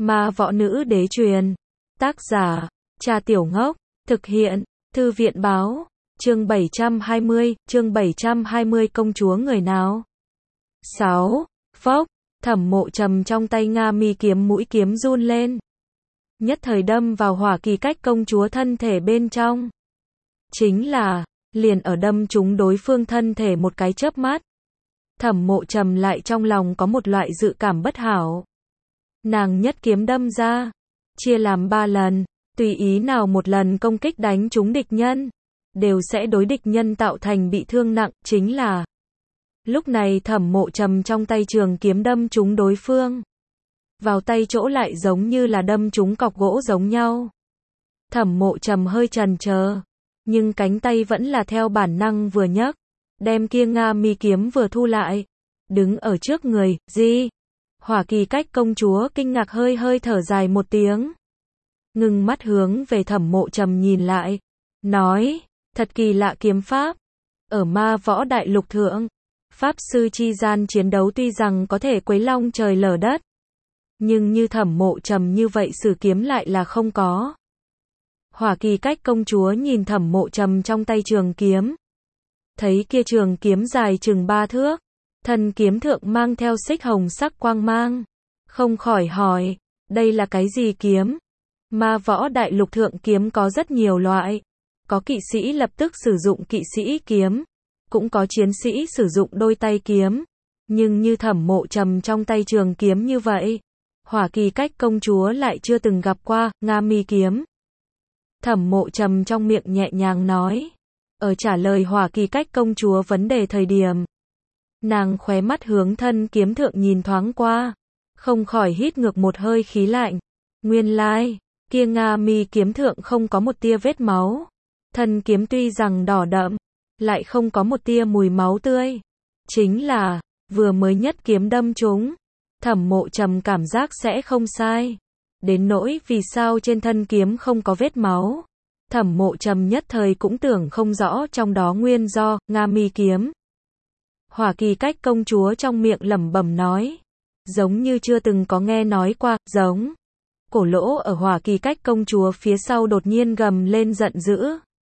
Ma võ nữ đế truyền. Tác giả, Trà Tiểu Ngốc. Thực hiện, Thư viện báo. Chương 720 công chúa người nào? 6. Phốc, Thẩm Mộ Trầm trong tay Nga Mi kiếm mũi kiếm run lên. Nhất thời đâm vào Hỏa Kỳ Cách công chúa thân thể bên trong. Chính là, liền ở đâm trúng đối phương thân thể một cái chớp mắt. Thẩm Mộ Trầm lại trong lòng có một loại dự cảm bất hảo. Nàng nhất kiếm đâm ra, chia làm 3 lần, tùy ý nào một lần công kích đánh trúng địch nhân, đều sẽ đối địch nhân tạo thành bị thương nặng, chính là lúc này Thẩm Mộ Trầm trong tay trường kiếm đâm trúng đối phương. Vào tay chỗ lại giống như là đâm trúng cọc gỗ giống nhau. Thẩm Mộ Trầm hơi chần chờ, nhưng cánh tay vẫn là theo bản năng vừa nhấc, đem kia Nga Mi kiếm vừa thu lại, đứng ở trước người, gì? Hỏa Kỳ Cách công chúa kinh ngạc hơi thở dài một tiếng. Ngừng mắt hướng về Thẩm Mộ Trầm nhìn lại, nói, thật kỳ lạ kiếm pháp. Ở Ma Võ Đại Lục thượng, pháp sư chi gian chiến đấu tuy rằng có thể quấy long trời lở đất, nhưng như Thẩm Mộ Trầm như vậy sử kiếm lại là không có. Hỏa Kỳ Cách công chúa nhìn Thẩm Mộ Trầm trong tay trường kiếm, thấy kia trường kiếm dài chừng 3 thước, thân kiếm thượng mang theo xích hồng sắc quang mang, không khỏi hỏi, đây là cái gì kiếm? Ma Võ Đại Lục thượng kiếm có rất nhiều loại, có kỵ sĩ lập tức sử dụng kỵ sĩ kiếm, cũng có chiến sĩ sử dụng đôi tay kiếm, nhưng như Thẩm Mộ Trầm trong tay trường kiếm như vậy, Hỏa Kỳ Cách công chúa lại chưa từng gặp qua. Nga Mi kiếm. Thẩm Mộ Trầm trong miệng nhẹ nhàng nói, ở trả lời Hỏa Kỳ Cách công chúa vấn đề thời điểm, nàng khóe mắt hướng thân kiếm thượng nhìn thoáng qua, không khỏi hít ngược một hơi khí lạnh. Nguyên lai, kia Nga Mi kiếm thượng không có một tia vết máu, thân kiếm tuy rằng đỏ đậm, lại không có một tia mùi máu tươi. Chính là, vừa mới nhất kiếm đâm trúng, Thẩm Mộ Trầm cảm giác sẽ không sai. Đến nỗi vì sao trên thân kiếm không có vết máu, Thẩm Mộ Trầm nhất thời cũng tưởng không rõ trong đó nguyên do. Nga Mi kiếm. Hỏa Kỳ Cách công chúa trong miệng lẩm bẩm nói, giống như chưa từng có nghe nói qua, giống. Cổ Lỗ ở Hỏa Kỳ Cách công chúa phía sau đột nhiên gầm lên giận dữ.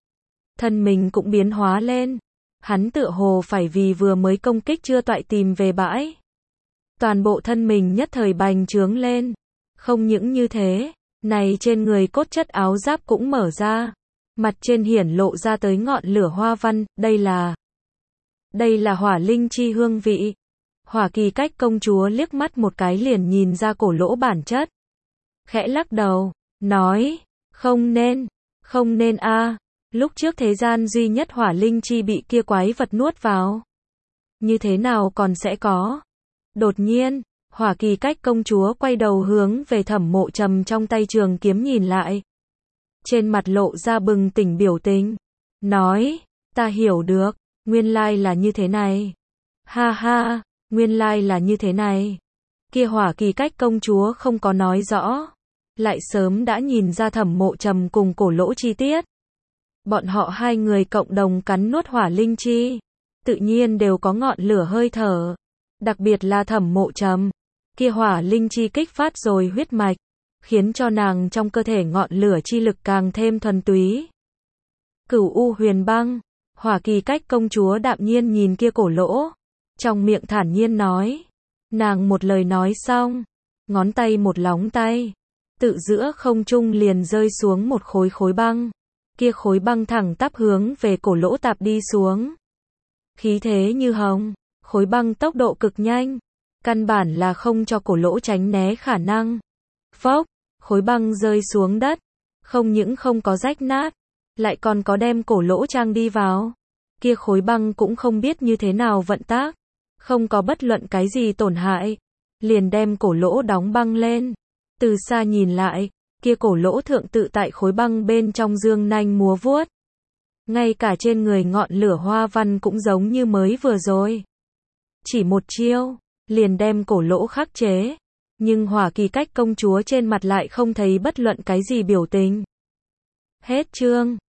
Thân mình cũng biến hóa lên. Hắn tựa hồ phải vì vừa mới công kích chưa toại tìm về bãi. Toàn bộ thân mình nhất thời bành trướng lên. Không những như thế, này trên người cốt chất áo giáp cũng mở ra. Mặt trên hiển lộ ra tới ngọn lửa hoa văn, đây là hỏa linh chi hương vị. Hỏa Kỳ Cách công chúa liếc mắt một cái liền nhìn ra Cổ Lỗ bản chất. Khẽ lắc đầu, nói, không nên a. Lúc trước thế gian duy nhất hỏa linh chi bị kia quái vật nuốt vào. Như thế nào còn sẽ có? Đột nhiên, Hỏa Kỳ Cách công chúa quay đầu hướng về Thẩm Mộ Trầm trong tay trường kiếm nhìn lại. Trên mặt lộ ra bừng tỉnh biểu tình. Nói, ta hiểu được, nguyên lai là như thế này. Ha ha, nguyên lai là như thế này. Kia Hỏa Kỳ Cách công chúa không có nói rõ, lại sớm đã nhìn ra Thẩm Mộ Trầm cùng Cổ Lỗ chi tiết. Bọn họ hai người cộng đồng cắn nuốt hỏa linh chi, tự nhiên đều có ngọn lửa hơi thở. Đặc biệt là Thẩm Mộ Trầm, kia hỏa linh chi kích phát rồi huyết mạch, khiến cho nàng trong cơ thể ngọn lửa chi lực càng thêm thuần túy. Cửu U Huyền Băng. Hỏa Kỳ Cách công chúa đạm nhiên nhìn kia Cổ Lỗ, trong miệng thản nhiên nói. Nàng một lời nói xong, ngón tay một lóng tay, tự giữa không trung liền rơi xuống một khối băng. Kia khối băng thẳng tắp hướng về Cổ Lỗ tạp đi xuống. Khí thế như hồng, khối băng tốc độ cực nhanh, căn bản là không cho Cổ Lỗ tránh né khả năng. Phốc, khối băng rơi xuống đất, không những không có rách nát, lại còn có đem Cổ Lỗ trang đi vào. Kia khối băng cũng không biết như thế nào vận tác, không có bất luận cái gì tổn hại, liền đem Cổ Lỗ đóng băng lên. Từ xa nhìn lại, kia Cổ Lỗ thượng tự tại khối băng bên trong dương nanh múa vuốt. Ngay cả trên người ngọn lửa hoa văn cũng giống như mới vừa rồi. Chỉ một chiêu, liền đem Cổ Lỗ khắc chế. Nhưng Hỏa Kỳ Cách công chúa trên mặt lại không thấy bất luận cái gì biểu tình. Hết chương.